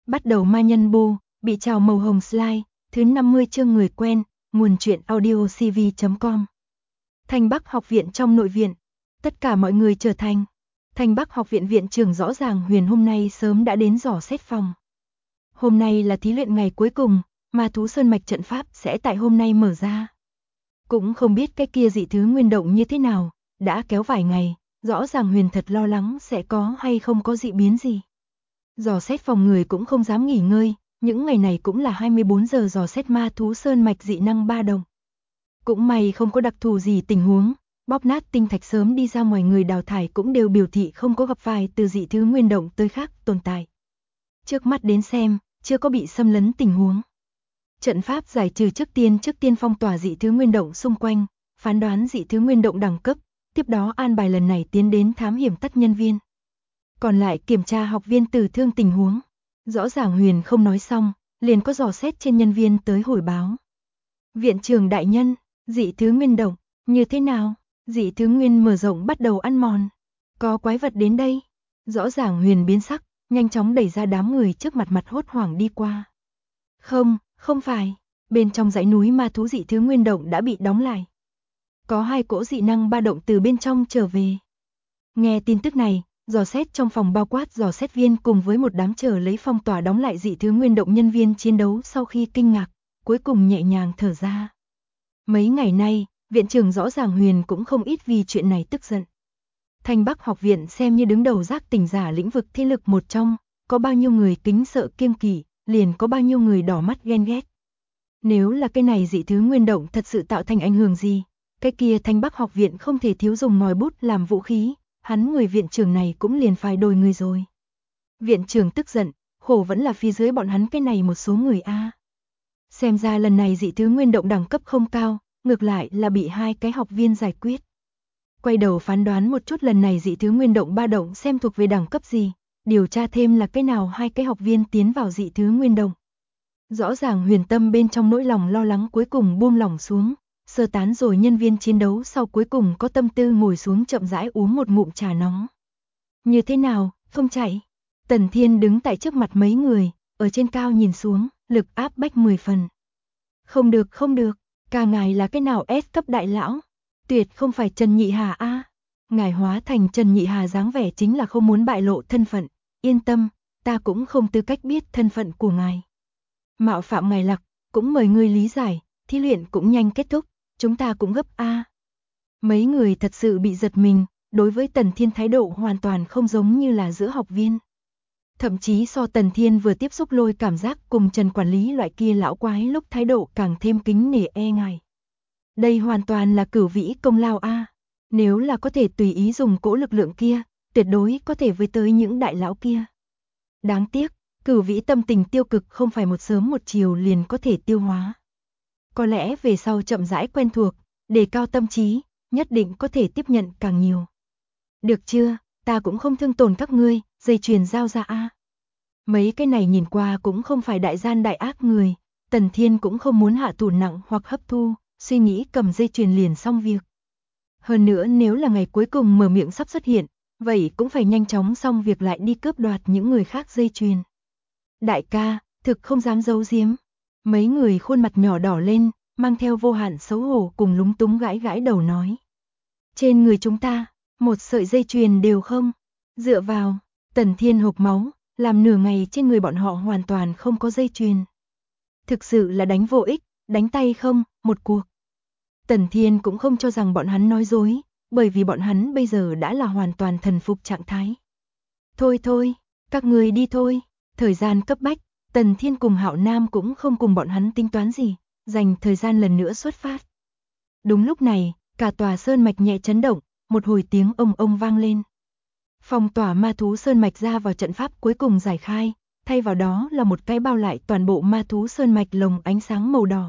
Bắt đầu ma nhân bô, bị trào màu hồng slide, thứ 50 chương người quen, nguồn truyện audio cv.com. Thanh Bắc học viện trong nội viện, tất cả mọi người trở thành. Thanh Bắc học viện viện trưởng Rõ Ràng Huyền hôm nay sớm đã đến dò xét phòng. Hôm nay là thí luyện ngày cuối cùng, ma thú sơn mạch trận pháp sẽ tại hôm nay mở ra. Cũng không biết cái kia dị thứ nguyên động như thế nào, đã kéo vài ngày, Rõ Ràng Huyền thật lo lắng sẽ có hay không có dị biến gì. Dò xét phòng người cũng không dám nghỉ ngơi, những ngày này cũng là 24 giờ dò xét ma thú sơn mạch dị năng ba đồng. Cũng may không có đặc thù gì tình huống, bóp nát tinh thạch sớm đi ra ngoài người đào thải cũng đều biểu thị không có gặp phải từ dị thứ nguyên động tới khác tồn tại. Trước mắt đến xem, chưa có bị xâm lấn tình huống. Trận pháp giải trừ trước tiên phong tỏa dị thứ nguyên động xung quanh, phán đoán dị thứ nguyên động đẳng cấp, tiếp đó an bài lần này tiến đến thám hiểm tất nhân viên. Còn lại kiểm tra học viên tử thương tình huống. Rõ Ràng Huyền không nói xong, liền có dò xét trên nhân viên tới hồi báo. Viện trưởng đại nhân, dị thứ nguyên động, như thế nào? Dị thứ nguyên mở rộng bắt đầu ăn mòn. Có quái vật đến đây. Rõ Ràng Huyền biến sắc, nhanh chóng đẩy ra đám người trước mặt hốt hoảng đi qua. Không phải, bên trong dãy núi ma thú dị thứ nguyên động đã bị đóng lại. Có 2 cỗ dị năng ba động từ bên trong trở về. Nghe tin tức này, dò xét trong phòng bao quát dò xét viên cùng với một đám chờ lấy phong tỏa đóng lại dị thứ nguyên động nhân viên chiến đấu sau khi kinh ngạc, cuối cùng nhẹ nhàng thở ra. Mấy ngày nay, viện trưởng Rõ Ràng Huyền cũng không ít vì chuyện này tức giận. Thanh Bắc học viện xem như đứng đầu giác tỉnh giả lĩnh vực thế lực một trong, có bao nhiêu người kính sợ kiêng kỵ, liền có bao nhiêu người đỏ mắt ghen ghét. Nếu là cái này dị thứ nguyên động thật sự tạo thành ảnh hưởng gì, cái kia Thanh Bắc học viện không thể thiếu dùng ngòi bút làm vũ khí, hắn người viện trưởng này cũng liền phải đổi người rồi. Viện trưởng tức giận, khổ vẫn là phía dưới bọn hắn cái này một số người a. Xem ra lần này dị thứ nguyên động đẳng cấp không cao, ngược lại là bị 2 cái học viên giải quyết. Quay đầu phán đoán một chút lần này dị thứ nguyên động ba động xem thuộc về đẳng cấp gì, điều tra thêm là cái nào 2 cái học viên tiến vào dị thứ nguyên động. Rõ Ràng Huyền tâm bên trong nỗi lòng lo lắng cuối cùng buông lỏng xuống, sơ tán rồi nhân viên chiến đấu sau cuối cùng có tâm tư ngồi xuống chậm rãi uống một ngụm trà nóng. Như thế nào, không chạy? Tần Thiên đứng tại trước mặt mấy người, ở trên cao nhìn xuống, lực áp bách 10 phần. Không được, cả ngài là cái nào S cấp đại lão? Tuyệt không phải Trần Nhị Hà a. Ngài hóa thành Trần Nhị Hà dáng vẻ chính là không muốn bại lộ thân phận, yên tâm, ta cũng không tư cách biết thân phận của ngài. Mạo phạm ngài Lạc, cũng mời ngươi lý giải, thí luyện cũng nhanh kết thúc, chúng ta cũng gấp a. Mấy người thật sự bị giật mình, đối với Tần Thiên thái độ hoàn toàn không giống như là giữa học viên. Thậm chí so Tần Thiên vừa tiếp xúc lôi cảm giác cùng Trần quản lý loại kia lão quái lúc thái độ càng thêm kính nể e ngại. Đây hoàn toàn là Cửu Vĩ công lao a. Nếu là có thể tùy ý dùng cỗ lực lượng kia, tuyệt đối có thể với tới những đại lão kia. Đáng tiếc, Cửu Vĩ tâm tình tiêu cực không phải một sớm một chiều liền có thể tiêu hóa. Có lẽ về sau chậm rãi quen thuộc, đề cao tâm trí, nhất định có thể tiếp nhận càng nhiều. Được chưa, ta cũng không thương tổn các ngươi, dây chuyền giao ra a. Mấy cái này nhìn qua cũng không phải đại gian đại ác người, Tần Thiên cũng không muốn hạ thủ nặng hoặc hấp thu, suy nghĩ cầm dây chuyền liền xong việc. Hơn nữa nếu là ngày cuối cùng mở miệng sắp xuất hiện, vậy cũng phải nhanh chóng xong việc lại đi cướp đoạt những người khác dây chuyền. Đại ca, thực không dám giấu giếm. Mấy người khuôn mặt nhỏ đỏ lên, mang theo vô hạn xấu hổ cùng lúng túng gãi gãi đầu nói. Trên người chúng ta, một sợi dây chuyền đều không. Dựa vào, Tần Thiên hộc máu, làm nửa ngày trên người bọn họ hoàn toàn không có dây chuyền. Thực sự là đánh vô ích, đánh tay không, một cuộc. Tần Thiên cũng không cho rằng bọn hắn nói dối, bởi vì bọn hắn bây giờ đã là hoàn toàn thần phục trạng thái. Thôi, các người đi thôi, thời gian cấp bách, Tần Thiên cùng Hạo Nam cũng không cùng bọn hắn tính toán gì, dành thời gian lần nữa xuất phát. Đúng lúc này, cả tòa sơn mạch nhẹ chấn động, một hồi tiếng ông vang lên. Phong tỏa ma thú sơn mạch ra vào trận pháp cuối cùng giải khai, thay vào đó là một cái bao lại toàn bộ ma thú sơn mạch lồng ánh sáng màu đỏ.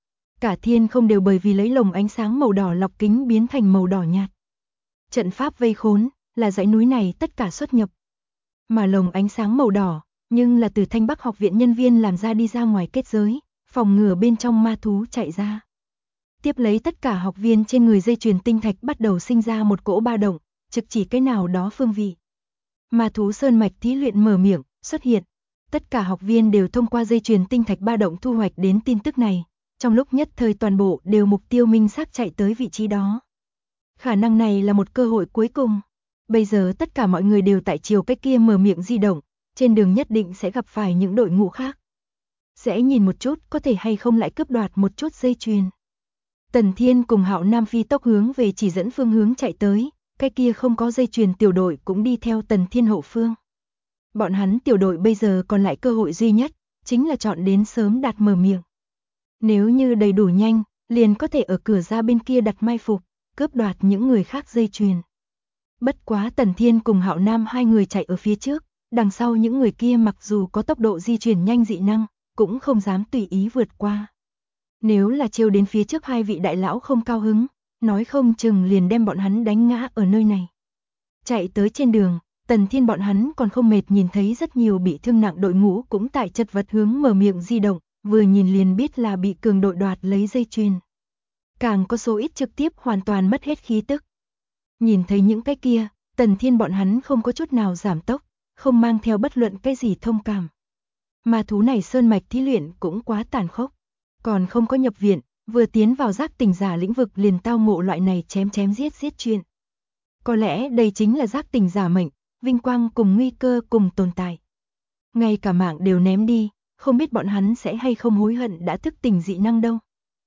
Cả thiên không đều bởi vì lấy lồng ánh sáng màu đỏ lọc kính biến thành màu đỏ nhạt. Trận pháp vây khốn, là dãy núi này tất cả xuất nhập. Mà lồng ánh sáng màu đỏ, nhưng là từ Thanh Bắc học viện nhân viên làm ra đi ra ngoài kết giới, phòng ngừa bên trong ma thú chạy ra. Tiếp lấy tất cả học viên trên người dây chuyền tinh thạch bắt đầu sinh ra một cỗ ba động, trực chỉ cái nào đó phương vị. Ma thú sơn mạch thí luyện mở miệng, xuất hiện. Tất cả học viên đều thông qua dây chuyền tinh thạch ba động thu hoạch đến tin tức này, trong lúc nhất thời toàn bộ đều mục tiêu minh xác chạy tới vị trí đó. Khả năng này là một cơ hội cuối cùng. Bây giờ tất cả mọi người đều tại chiều cái kia mở miệng di động, trên đường nhất định sẽ gặp phải những đội ngũ khác. Sẽ nhìn một chút có thể hay không lại cướp đoạt một chút dây chuyền. Tần Thiên cùng Hạo Nam phi tốc hướng về chỉ dẫn phương hướng chạy tới, cái kia không có dây chuyền tiểu đội cũng đi theo Tần Thiên hậu phương. Bọn hắn tiểu đội bây giờ còn lại cơ hội duy nhất, chính là chọn đến sớm đạt mở miệng. Nếu như đầy đủ nhanh, liền có thể ở cửa ra bên kia đặt mai phục, cướp đoạt những người khác dây chuyền. Bất quá Tần Thiên cùng Hạo Nam hai người chạy ở phía trước, đằng sau những người kia mặc dù có tốc độ di chuyển nhanh dị năng, cũng không dám tùy ý vượt qua. Nếu là trêu đến phía trước hai vị đại lão không cao hứng, nói không chừng liền đem bọn hắn đánh ngã ở nơi này. Chạy tới trên đường, Tần Thiên bọn hắn còn không mệt nhìn thấy rất nhiều bị thương nặng đội ngũ cũng tại chật vật hướng mở miệng di động, vừa nhìn liền biết là bị cường đội đoạt lấy dây chuyền. Càng có số ít trực tiếp hoàn toàn mất hết khí tức. Nhìn thấy những cái kia, Tần Thiên bọn hắn không có chút nào giảm tốc, không mang theo bất luận cái gì thông cảm. Ma thú này sơn mạch thí luyện cũng quá tàn khốc, còn không có nhập viện, vừa tiến vào giác tỉnh giả lĩnh vực liền tao ngộ loại này chém chém giết giết chuyện. Có lẽ đây chính là giác tỉnh giả mệnh, vinh quang cùng nguy cơ cùng tồn tại. Ngay cả mạng đều ném đi, không biết bọn hắn sẽ hay không hối hận đã thức tỉnh dị năng đâu.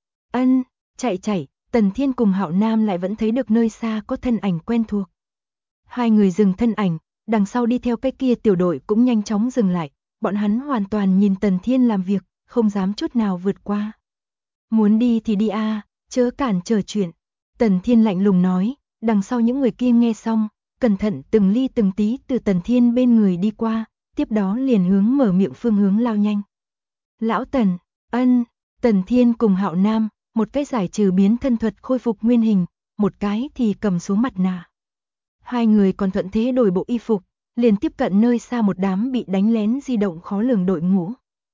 Chạy, Tần Thiên cùng Hạo Nam lại vẫn thấy được nơi xa có thân ảnh quen thuộc. Hai người dừng thân ảnh, đằng sau đi theo cái kia tiểu đội cũng nhanh chóng dừng lại, bọn hắn hoàn toàn nhìn Tần Thiên làm việc, không dám chút nào vượt qua. Muốn đi thì đi chớ cản trở chuyện. Tần Thiên lạnh lùng nói, đằng sau những người kia nghe xong, cẩn thận từng ly từng tí từ Tần Thiên bên người đi qua, tiếp đó liền hướng mở miệng phương hướng lao nhanh. Lão Tần, Tần Thiên cùng Hạo Nam, một cái giải trừ biến thân thuật khôi phục nguyên hình, một cái thì cầm xuống mặt nạ. Hai người còn thuận thế đổi bộ y phục, liền tiếp cận nơi xa một đám bị đánh lén di động khó lường đội ngũ.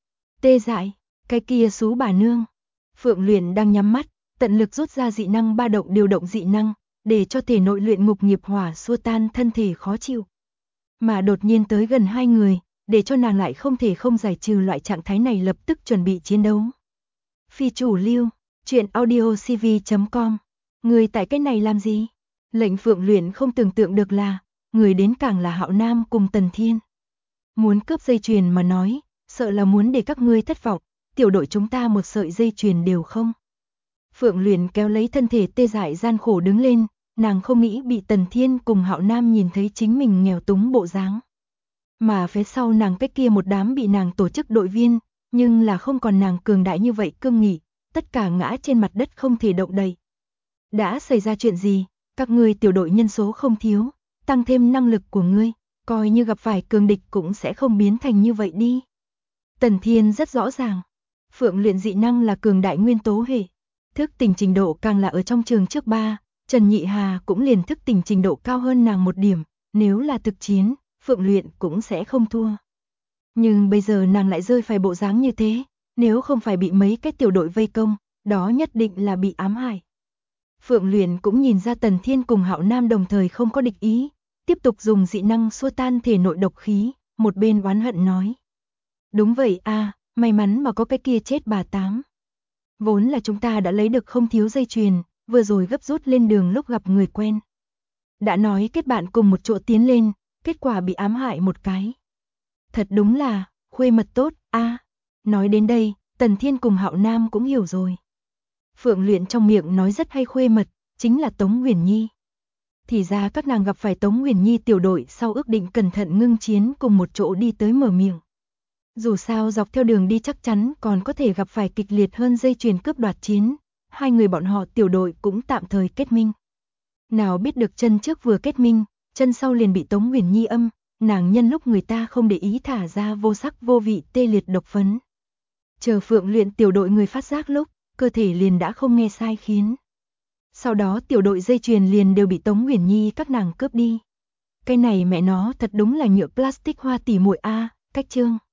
Tê Dại, cái kia xú bà nương. Phượng Luyện đang nhắm mắt, tận lực rút ra dị năng ba động điều động dị năng, để cho thể nội luyện ngục nghiệp hỏa xua tan thân thể khó chịu. Mà đột nhiên tới gần hai người, để cho nàng lại không thể không giải trừ loại trạng thái này lập tức chuẩn bị chiến đấu. Phi chủ lưu, chuyện audiocv.com. Người tại cái này làm gì? Lệnh Phượng Luyện không tưởng tượng được là, người đến càng là Hạo Nam cùng Tần Thiên. Muốn cướp dây chuyền mà nói, sợ là muốn để các ngươi thất vọng, tiểu đội chúng ta một sợi dây chuyền đều không. Phượng Luyện kéo lấy thân thể tê dại gian khổ đứng lên, nàng không nghĩ bị Tần Thiên cùng Hạo Nam nhìn thấy chính mình nghèo túng bộ dáng. Mà phía sau nàng cái kia một đám bị nàng tổ chức đội viên, nhưng là không còn nàng cường đại như vậy cương nghị, tất cả ngã trên mặt đất không thể động đậy. Đã xảy ra chuyện gì? Các ngươi tiểu đội nhân số không thiếu, tăng thêm năng lực của ngươi, coi như gặp phải cường địch cũng sẽ không biến thành như vậy đi. Tần Thiên rất rõ ràng, Phượng Luyện dị năng là cường đại nguyên tố hệ, thức tỉnh trình độ càng là ở trong trường trước 3, Trần Nhị Hà cũng liền thức tỉnh trình độ cao hơn nàng một điểm, nếu là thực chiến, Phượng Luyện cũng sẽ không thua. Nhưng bây giờ nàng lại rơi phải bộ dáng như thế, nếu không phải bị mấy cái tiểu đội vây công, đó nhất định là bị ám hại. Phượng Luyện cũng nhìn ra Tần Thiên cùng Hạo Nam đồng thời không có địch ý, tiếp tục dùng dị năng xua tan thể nội độc khí, một bên oán hận nói. Đúng vậy may mắn mà có cái kia chết bà tám. Vốn là chúng ta đã lấy được không thiếu dây chuyền, vừa rồi gấp rút lên đường lúc gặp người quen. Đã nói kết bạn cùng một chỗ tiến lên, kết quả bị ám hại một cái. Thật đúng là, khuê mật tốt, Nói đến đây, Tần Thiên cùng Hạo Nam cũng hiểu rồi. Phượng Luyện trong miệng nói rất hay khuê mật, chính là Tống Huyền Nhi. Thì ra các nàng gặp phải Tống Huyền Nhi tiểu đội sau ước định cẩn thận ngưng chiến cùng một chỗ đi tới mở miệng. Dù sao dọc theo đường đi chắc chắn còn có thể gặp phải kịch liệt hơn dây chuyền cướp đoạt chiến, hai người bọn họ tiểu đội cũng tạm thời kết minh. Nào biết được chân trước vừa kết minh, chân sau liền bị Tống Huyền Nhi âm, nàng nhân lúc người ta không để ý thả ra vô sắc vô vị tê liệt độc phấn. Chờ Phượng Luyện tiểu đội người phát giác lúc, cơ thể liền đã không nghe sai khiến. Sau đó tiểu đội dây chuyền liền đều bị Tống Huyền Nhi các nàng cướp đi. Cái này mẹ nó thật đúng là nhựa plastic hoa tỉ muội cách chương.